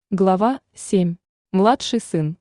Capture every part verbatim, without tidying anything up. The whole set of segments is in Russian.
Глава семь. Младший сын.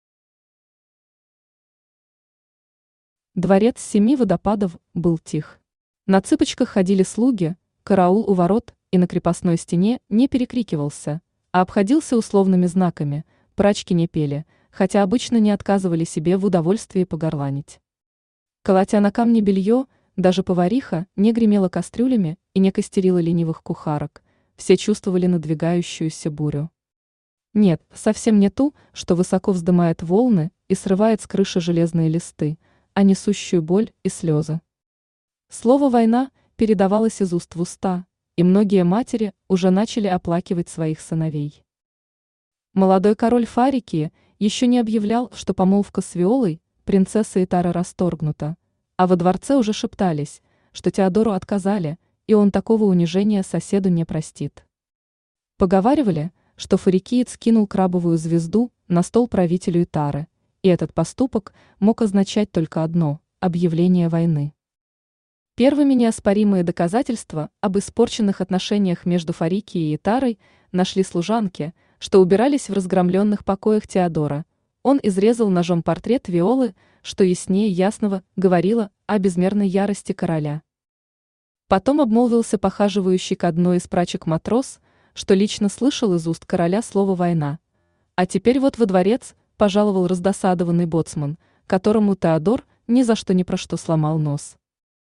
Дворец семи водопадов был тих. На цыпочках ходили слуги, караул у ворот и на крепостной стене не перекрикивался, а обходился условными знаками, прачки не пели, хотя обычно не отказывали себе в удовольствии погорланить. Колотя на камне белье, даже повариха не гремела кастрюлями и не костерила ленивых кухарок, все чувствовали надвигающуюся бурю. Нет, совсем не ту, что высоко вздымает волны и срывает с крыши железные листы, а несущую боль и слезы. Слово «война» передавалось из уст в уста, и многие матери уже начали оплакивать своих сыновей. Молодой король Фарикии еще не объявлял, что помолвка с Виолой, принцессой Итара, расторгнута, а во дворце уже шептались, что Теодору отказали, и он такого унижения соседу не простит. Поговаривали, что фарикиец кинул крабовую звезду на стол правителю Итары, и этот поступок мог означать только одно – объявление войны. Первыми неоспоримые доказательства об испорченных отношениях между Фарикией и Итарой нашли служанки, что убирались в разгромленных покоях Теодора. Он изрезал ножом портрет Виолы, что яснее ясного говорило о безмерной ярости короля. Потом обмолвился похаживающий к одной из прачек матрос, что лично слышал из уст короля слово «война». А теперь вот во дворец пожаловал раздосадованный боцман, которому Теодор ни за что ни про что сломал нос.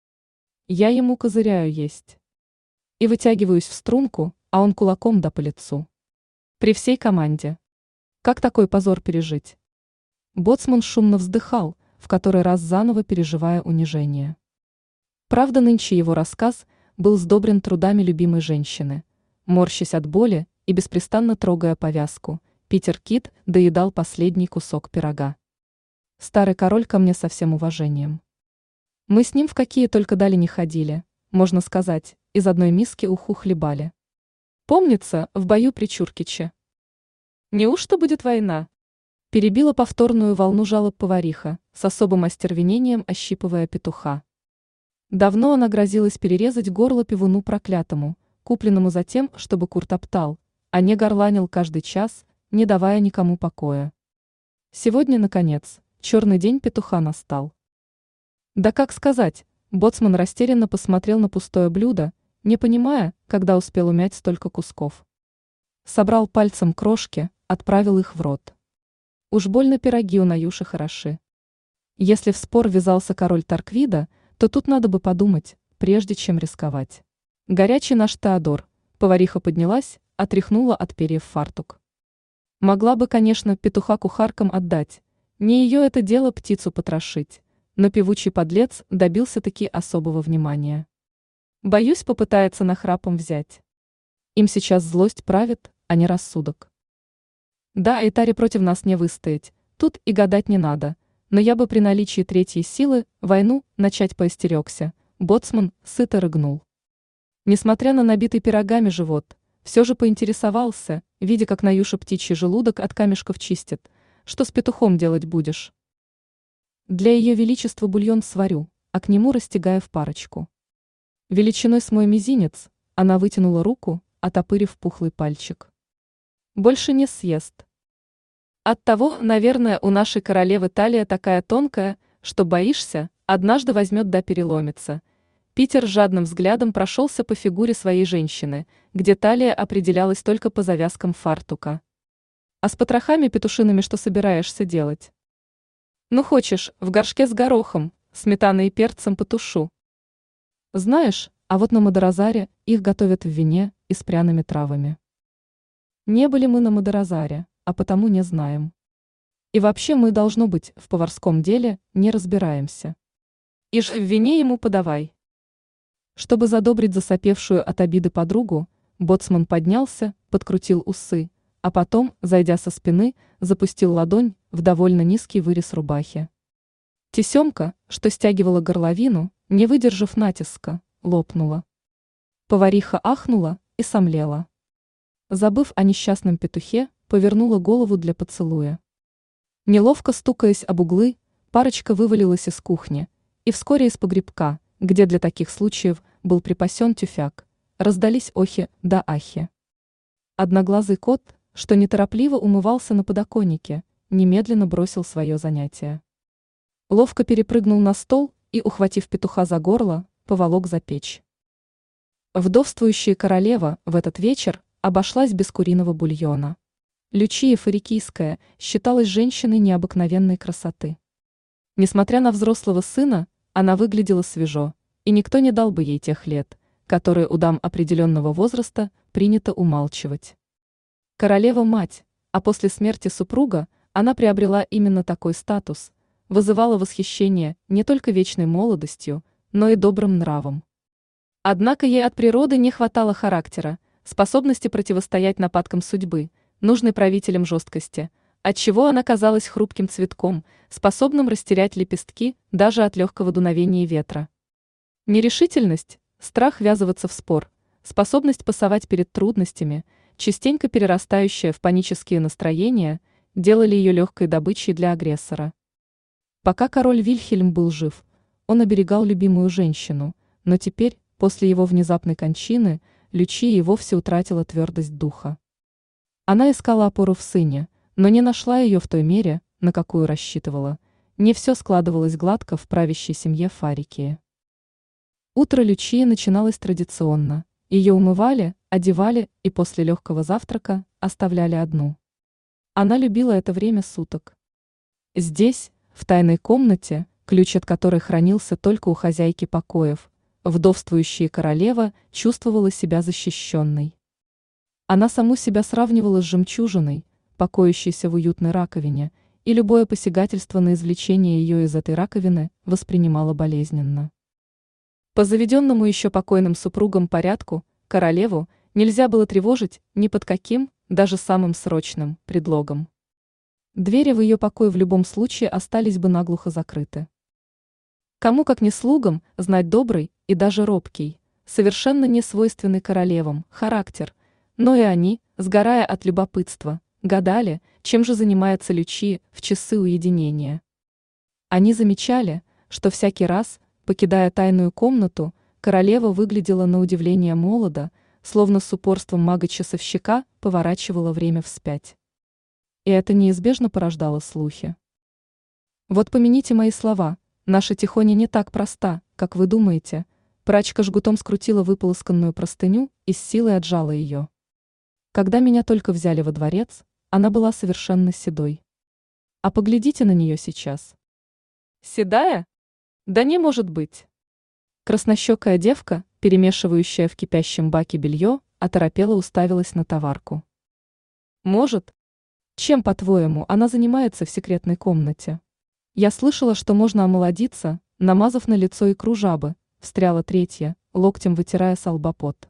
Я ему козыряю есть. И вытягиваюсь в струнку, а он кулаком да по лицу. При всей команде. Как такой позор пережить? Боцман шумно вздыхал, в который раз заново переживая унижение. Правда, нынче его рассказ был сдобрен трудами любимой женщины. Морщась от боли и беспрестанно трогая повязку, Питер Кит доедал последний кусок пирога. Старый король ко мне со всем уважением. Мы с ним в какие только дали не ходили, можно сказать, из одной миски уху хлебали. Помнится, в бою при Чуркиче. Неужто будет война? Перебила повторную волну жалоб повариха, с особым остервенением ощипывая петуха. Давно она грозилась перерезать горло пивуну проклятому, купленному за тем, чтобы кур топтал, а не горланил каждый час, не давая никому покоя. Сегодня, наконец, черный день петуха настал. Да как сказать, боцман растерянно посмотрел на пустое блюдо, не понимая, когда успел умять столько кусков. Собрал пальцем крошки, отправил их в рот. Уж больно пироги у Наюши хороши. Если в спор ввязался король Тарквида, то тут надо бы подумать, прежде чем рисковать. Горячий наш Теодор, повариха поднялась, отряхнула от перьев фартук. Могла бы, конечно, петуха кухаркам отдать, не ее это дело птицу потрошить, но певучий подлец добился-таки особого внимания. Боюсь, попытается нахрапом взять. Им сейчас злость правит, а не рассудок. Да, Итаре против нас не выстоять, тут и гадать не надо, но я бы при наличии третьей силы войну начать поостерегся, боцман сыто рыгнул. Несмотря на набитый пирогами живот, все же поинтересовался, видя, как Наюша птичий желудок от камешков чистит, что с петухом делать будешь. Для ее величества бульон сварю, а к нему растягаю в парочку. Величиной с мой мизинец она вытянула руку, отопырив пухлый пальчик. Больше не съест. Оттого, наверное, у нашей королевы талия такая тонкая, что боишься, однажды возьмет да переломится. Питер жадным взглядом прошелся по фигуре своей женщины, где талия определялась только по завязкам фартука. А с потрохами петушиными что собираешься делать? Ну хочешь, в горшке с горохом, сметаной и перцем потушу. Знаешь, а вот на Мадоразаре их готовят в вине и с пряными травами. Не были мы на Мадоразаре, а потому не знаем. И вообще мы, должно быть, в поварском деле не разбираемся. Ишь в вине ему подавай. Чтобы задобрить засопевшую от обиды подругу, боцман поднялся, подкрутил усы, а потом, зайдя со спины, запустил ладонь в довольно низкий вырез рубахи. Тесемка, что стягивала горловину, не выдержав натиска, лопнула. Повариха ахнула и сомлела. Забыв о несчастном петухе, повернула голову для поцелуя. Неловко стукаясь об углы, парочка вывалилась из кухни, и вскоре из погребка, где для таких случаев был припасен тюфяк, раздались охи да ахи. Одноглазый кот, что неторопливо умывался на подоконнике, немедленно бросил свое занятие. Ловко перепрыгнул на стол и, ухватив петуха за горло, поволок за печь. Вдовствующая королева в этот вечер обошлась без куриного бульона. Лючия Фарикийская считалась женщиной необыкновенной красоты. Несмотря на взрослого сына, она выглядела свежо, и никто не дал бы ей тех лет, которые у дам определенного возраста принято умалчивать. Королева-мать, а после смерти супруга она приобрела именно такой статус, вызывала восхищение не только вечной молодостью, но и добрым нравом. Однако ей от природы не хватало характера, способности противостоять нападкам судьбы, нужной правителям жесткости, отчего она казалась хрупким цветком, способным растерять лепестки даже от легкого дуновения ветра. Нерешительность, страх ввязываться в спор, способность пасовать перед трудностями, частенько перерастающая в панические настроения, делали ее легкой добычей для агрессора. Пока король Вильхельм был жив, он оберегал любимую женщину, но теперь, после его внезапной кончины, Лючия и вовсе утратила твердость духа. Она искала опору в сыне, но не нашла ее в той мере, на какую рассчитывала. Не все складывалось гладко в правящей семье Фарикии. Утро Лючии начиналось традиционно. Ее умывали, одевали и после легкого завтрака оставляли одну. Она любила это время суток. Здесь, в тайной комнате, ключ от которой хранился только у хозяйки покоев, вдовствующая королева чувствовала себя защищенной. Она саму себя сравнивала с жемчужиной, покоящейся в уютной раковине, и любое посягательство на извлечение ее из этой раковины воспринимала болезненно. По заведенному еще покойным супругам порядку, королеву нельзя было тревожить ни под каким, даже самым срочным, предлогом. Двери в ее покой в любом случае остались бы наглухо закрыты. Кому как не слугам знать добрый и даже робкий, совершенно не свойственный королевам, характер, но и они, сгорая от любопытства, гадали, чем же занимается Лючия в часы уединения. Они замечали, что всякий раз, покидая тайную комнату, королева выглядела на удивление молодо, словно с упорством мага-часовщика поворачивала время вспять. И это неизбежно порождало слухи. Вот помяните мои слова, наша Тихоня не так проста, как вы думаете. Прачка жгутом скрутила выполосканную простыню и с силой отжала ее. Когда меня только взяли во дворец, она была совершенно седой. А поглядите на нее сейчас. Седая? Да не может быть. Краснощекая девка, перемешивающая в кипящем баке белье, оторопела уставилась на товарку. Может? Чем, по-твоему, она занимается в секретной комнате? Я слышала, что можно омолодиться, намазав на лицо икру жабы, встряла третья, локтем вытирая со лба пот.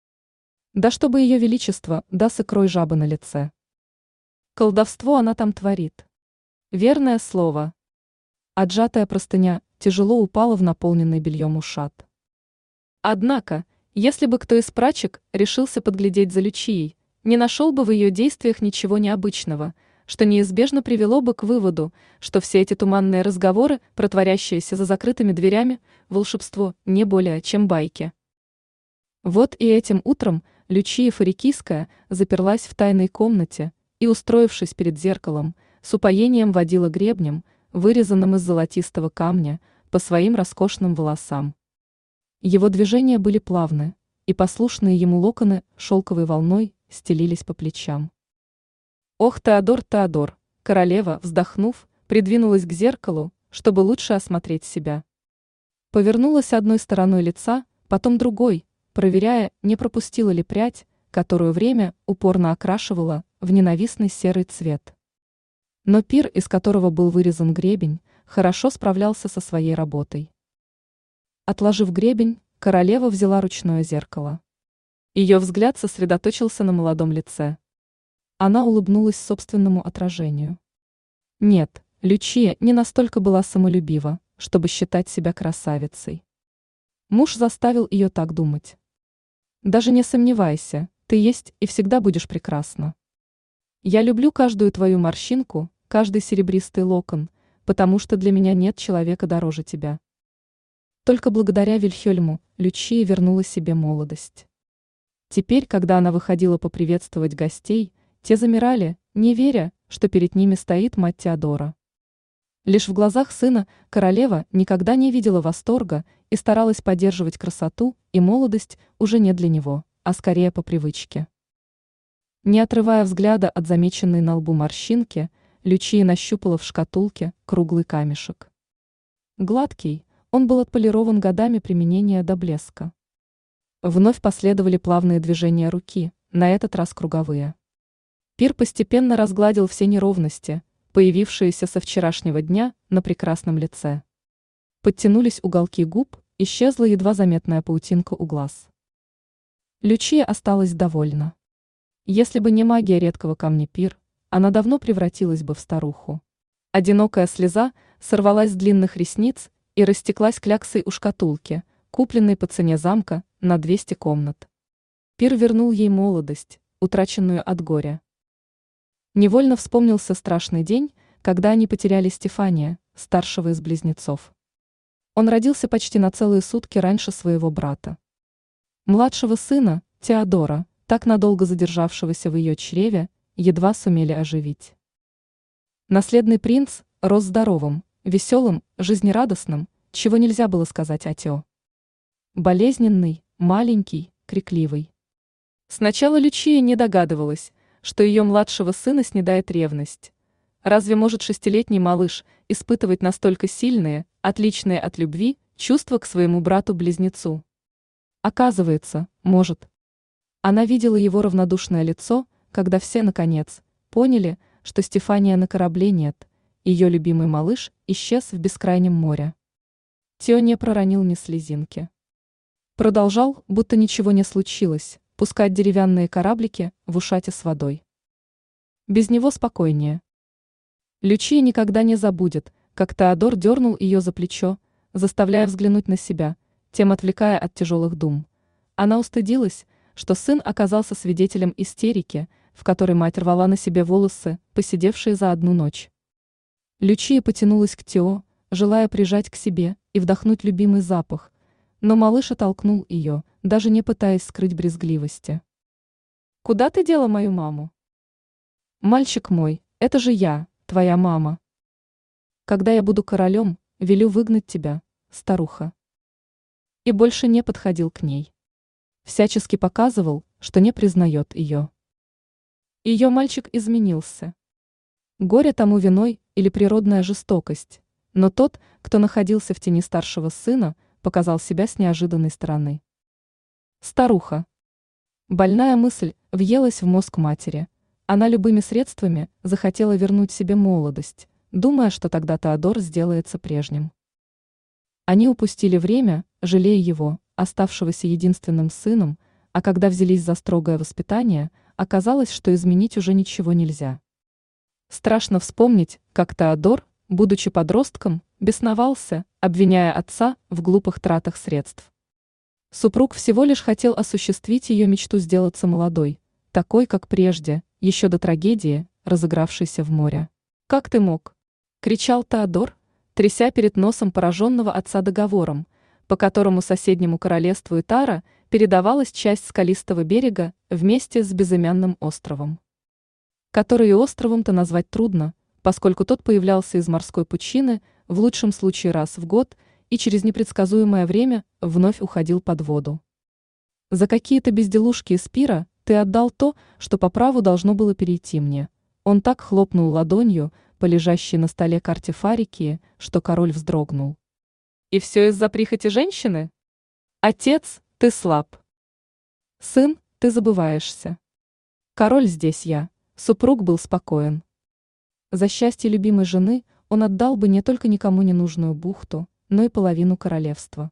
Да чтобы ее величество, да с икрой жабы на лице. Колдовство она там творит. Верное слово. Отжатая простыня тяжело упала в наполненный бельем ушат. Однако, если бы кто из прачек решился подглядеть за Лючией, не нашел бы в ее действиях ничего необычного, что неизбежно привело бы к выводу, что все эти туманные разговоры, протворящиеся за закрытыми дверями, волшебство не более чем байки. Вот и этим утром Лючия Фарикийская заперлась в тайной комнате и, устроившись перед зеркалом, с упоением водила гребнем, вырезанным из золотистого камня, по своим роскошным волосам. Его движения были плавны, и послушные ему локоны шелковой волной стелились по плечам. Ох, Теодор, Теодор, королева, вздохнув, придвинулась к зеркалу, чтобы лучше осмотреть себя. Повернулась одной стороной лица, потом другой, проверяя, не пропустила ли прядь, которую время упорно окрашивало в ненавистный серый цвет. Но пир, из которого был вырезан гребень, хорошо справлялся со своей работой. Отложив гребень, королева взяла ручное зеркало. Ее взгляд сосредоточился на молодом лице. Она улыбнулась собственному отражению. Нет, Лючия не настолько была самолюбива, чтобы считать себя красавицей. Муж заставил ее так думать. Даже не сомневайся, ты есть и всегда будешь прекрасна. Я люблю каждую твою морщинку, каждый серебристый локон, потому что для меня нет человека дороже тебя. Только благодаря Вильхельму Лючия вернула себе молодость. Теперь, когда она выходила поприветствовать гостей, Те замирали, не веря, что перед ними стоит мать Теодора. Лишь в глазах сына королева никогда не видела восторга и старалась поддерживать красоту, и молодость уже не для него, а скорее по привычке. Не отрывая взгляда от замеченной на лбу морщинки, Лючия нащупала в шкатулке круглый камешек. Гладкий, он был отполирован годами применения до блеска. Вновь последовали плавные движения руки, на этот раз круговые. Пир постепенно разгладил все неровности, появившиеся со вчерашнего дня на прекрасном лице. Подтянулись уголки губ, исчезла едва заметная паутинка у глаз. Лючия осталась довольна. Если бы не магия редкого камня Пир, она давно превратилась бы в старуху. Одинокая слеза сорвалась с длинных ресниц и растеклась кляксой у шкатулки, купленной по цене замка на двести комнат. Пир вернул ей молодость, утраченную от горя. Невольно вспомнился страшный день, когда они потеряли Стефания, старшего из близнецов. Он родился почти на целые сутки раньше своего брата. Младшего сына, Теодора, так надолго задержавшегося в ее чреве, едва сумели оживить. Наследный принц рос здоровым, веселым, жизнерадостным, чего нельзя было сказать о Тео. Болезненный, маленький, крикливый. Сначала Лючия не догадывалась, что ее младшего сына снедает ревность. Разве может шестилетний малыш испытывать настолько сильные, отличные от любви, чувства к своему брату-близнецу? Оказывается, может. Она видела его равнодушное лицо, когда все, наконец, поняли, что Стефания на корабле нет, ее любимый малыш исчез в бескрайнем море. Тео не проронил ни слезинки. Продолжал, будто ничего не случилось, пускать деревянные кораблики в ушате с водой. Без него спокойнее. Лючия никогда не забудет, как Теодор дернул ее за плечо, заставляя взглянуть на себя, тем отвлекая от тяжелых дум. Она устыдилась, что сын оказался свидетелем истерики, в которой мать рвала на себе волосы, посидевшие за одну ночь. Лючия потянулась к Тео, желая прижать к себе и вдохнуть любимый запах, но малыш оттолкнул ее, даже не пытаясь скрыть брезгливости. «Куда ты дела мою маму?» «Мальчик мой, это же я, твоя мама. Когда я буду королем, велю выгнать тебя, старуха». И больше не подходил к ней. Всячески показывал, что не признает ее. Ее мальчик изменился. Горе тому виной или природная жестокость, но тот, кто находился в тени старшего сына, показал себя с неожиданной стороны. Старуха. Больная мысль въелась в мозг матери. Она любыми средствами захотела вернуть себе молодость, думая, что тогда Теодор сделается прежним. Они упустили время, жалея его, оставшегося единственным сыном, а когда взялись за строгое воспитание, оказалось, что изменить уже ничего нельзя. Страшно вспомнить, как Теодор, будучи подростком, бесновался, обвиняя отца в глупых тратах средств. Супруг всего лишь хотел осуществить ее мечту сделаться молодой, такой, как прежде, еще до трагедии, разыгравшейся в море. «Как ты мог?» – кричал Теодор, тряся перед носом пораженного отца договором, по которому соседнему королевству Итара передавалась часть скалистого берега вместе с безымянным островом. Который и островом-то назвать трудно, поскольку тот появлялся из морской пучины в лучшем случае раз в год и через непредсказуемое время вновь уходил под воду. За какие-то безделушки из пира ты отдал то, что по праву должно было перейти мне. Он так хлопнул ладонью по лежащей на столе карте Фарикии, что король вздрогнул. И все из-за прихоти женщины? Отец, ты слаб. Сын, ты забываешься. Король здесь я. Супруг был спокоен. За счастье любимой жены он отдал бы не только никому не нужную бухту, но и половину королевства.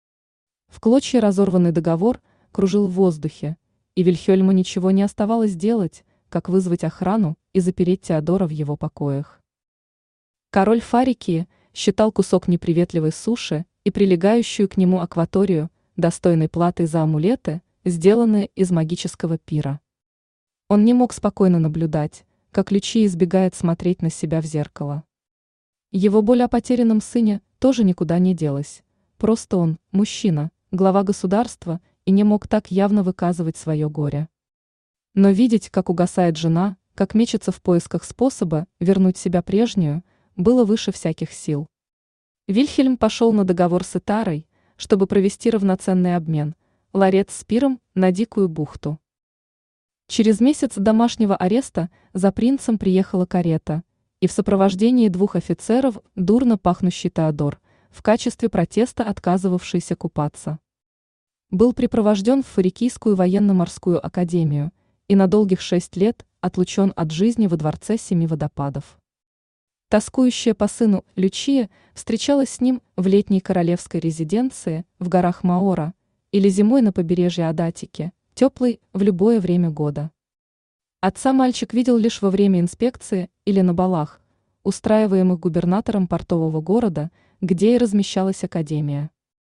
В клочья разорванный договор кружил в воздухе, и Вильхельму ничего не оставалось делать, как вызвать охрану и запереть Теодора в его покоях. Король Фарикии считал кусок неприветливой суши и прилегающую к нему акваторию достойной платой за амулеты, сделанные из магического пира. Он не мог спокойно наблюдать, как Лючия избегает смотреть на себя в зеркало. Его боль о потерянном сыне тоже никуда не делась, просто он, мужчина, глава государства, и не мог так явно выказывать свое горе. Но видеть, как угасает жена, как мечется в поисках способа вернуть себя прежнюю, было выше всяких сил. Вильхельм пошел на договор с Итарой, чтобы провести равноценный обмен – ларец с пиром на Дикую бухту. Через месяц домашнего ареста за принцем приехала карета, и в сопровождении двух офицеров дурно пахнущий Теодор, в качестве протеста отказывавшийся купаться, был припровожден в Фарикийскую военно-морскую академию и на долгих шесть лет отлучен от жизни во дворце семи водопадов. Тоскующая по сыну Лючия встречалась с ним в летней королевской резиденции в горах Маора или зимой на побережье Адатики, теплой в любое время года. Отца мальчик видел лишь во время инспекции или на балах, устраиваемых губернатором портового города, где и размещалась академия.